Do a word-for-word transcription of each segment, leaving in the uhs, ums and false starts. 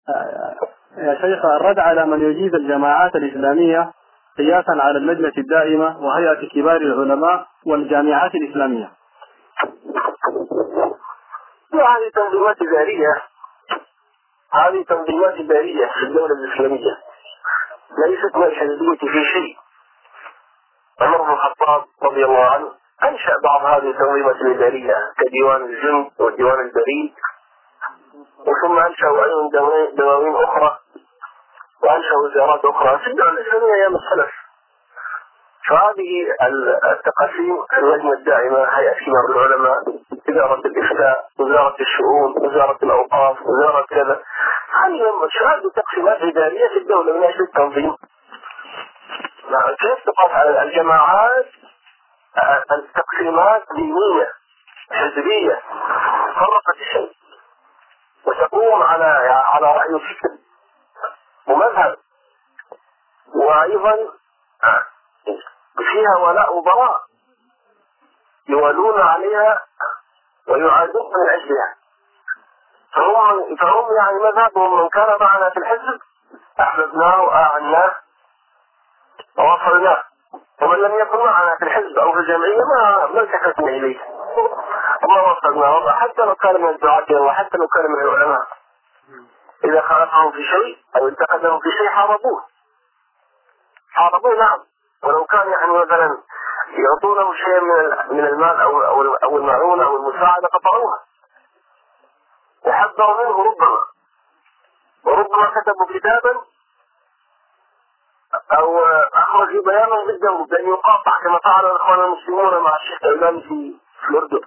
يا شيخ، الرد على من يجيد الجماعات الإسلامية قياسا على اللجنة الدائمة وهيئة كبار العلماء والجامعات الإسلامية. هذه تنظيمات إدارية، هذه تنظيمات إدارية في الدولة الإسلامية، ليست من الحزبية في شيء. عمر بن الخطاب رضي الله عنه أنشأ بعض هذه التنظيمات الإدارية كديوان الجند وديوان البريد، وثم أنشأوا أيضا دواوين أخرى وأنشأوا وزارات أخرى في الدولة الإسلامية أيام السلف. فهذه التقسيم اللجنة الدائمة، هيئة كبار العلماء، وزارة الإفتاء، وزارة الشؤون، وزارة الأوقاف، وزارة كذا، هذه هذه تقسيمات إدارية في الدولة من أجل التنظيم. كيف تقاس على الجماعات التقسيمات دينية حزبية فرقت الشيء وتقوم على على رأي وفكر ومذهب، وأيضا فيها ولاء وبراء يولون عليها ويعادون من أجلها. فهم, فهم يعني مذهبهم من كان معنا في الحزب أحببناه وأعناه ووصلناه، ومن لم يكن معنا في الحزب أو في الجمعية ما ما التفتنا إليه وما وصلناه، حتى لو كان من الدعاة وحتى لو كان من العلماء. إذا خالفهم في شيء أو انتقدهم في شيء حاربوه حاربوه نعم، ولو كان يعني مثلا يعطونه شيء من من المال أو أو أو المعونة أو المساعدة قطعوها وحذروا منه ربما، وربما كتبوا كتابا أو أخرجوا بيانا ضده بأن يقاطع كما فعل الإخوان المسلمون مع الشيخ الإمام في الأردن.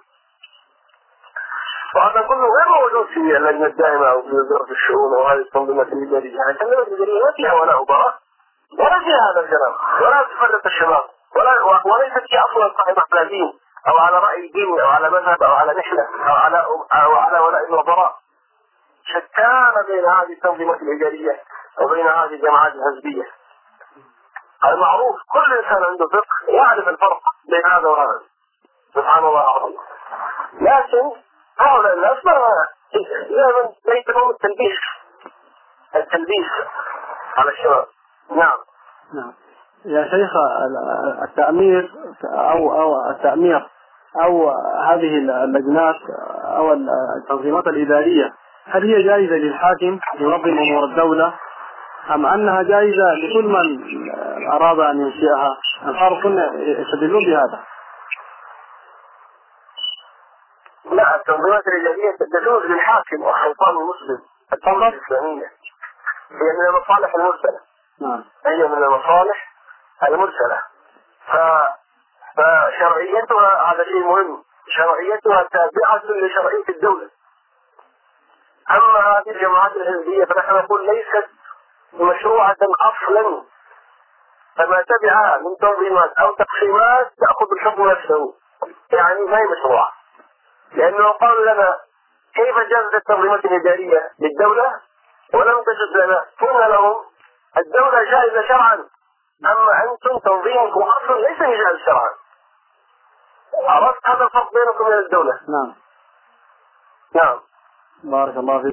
وهذا كله غير موجود في اللجنة الدائمة أو في وزارة الشؤون وهذه التنظيمات الإدارية. يعني التنظيمات الإدارية ما فيها ولا وبراء ولا فيها هذا الكلام ولا تفرق الشباب ولا وليست هي أصلا قائمة على دين أو على رأي دين أو على مذهب أو على نحلة أو على أو على ولاء وبراء. شتان بين هذه التنظيمات الإدارية وبين هذه الجماعات الحزبية. المعروف كل إنسان عنده فقه يعرف الفرق بين هذا وهذا، سبحان الله العظيم. لكن هؤلاء الناس ما يتبعون التلبيس التلبيس على الشباب. نعم نعم يا شيخ، التأمير أو أو التأمير أو هذه اللجنات أو التنظيمات الإدارية، هل هي جائزة للحاكم ينظم أمور الدولة أم أنها جائزة لكل من أراد أن ينشئها؟ أنصار كنا يستدلون بهذا. لا، التنظيمات الإدارية تجوز للحاكم والسلطان المسلم. الدولة الإسلامية هي من المصالح المرسلة. نعم. هي من المصالح المرسلة. ف... فشرعيتها هذا شيء مهم، شرعيتها تابعة لشرعية الدولة. أما هذه الجماعات الحزبية فنحن نقول ليست مشروعة أصلا، فما تبعها من تنظيمات أو تقسيمات تأخذ الحكم نفسه، يعني ما هي مشروعة. لأنه قال لنا كيف جازت التنظيمات الإدارية للدولة ولم تجد لنا؟ قلنا لهم الدولة جائزة شرعا، أما أنتم تنظيمكم أصلا ليس جائز شرعا. عرفت هذا الفرق بينكم وبين الدولة؟ نعم نعم. بارك الله فيك.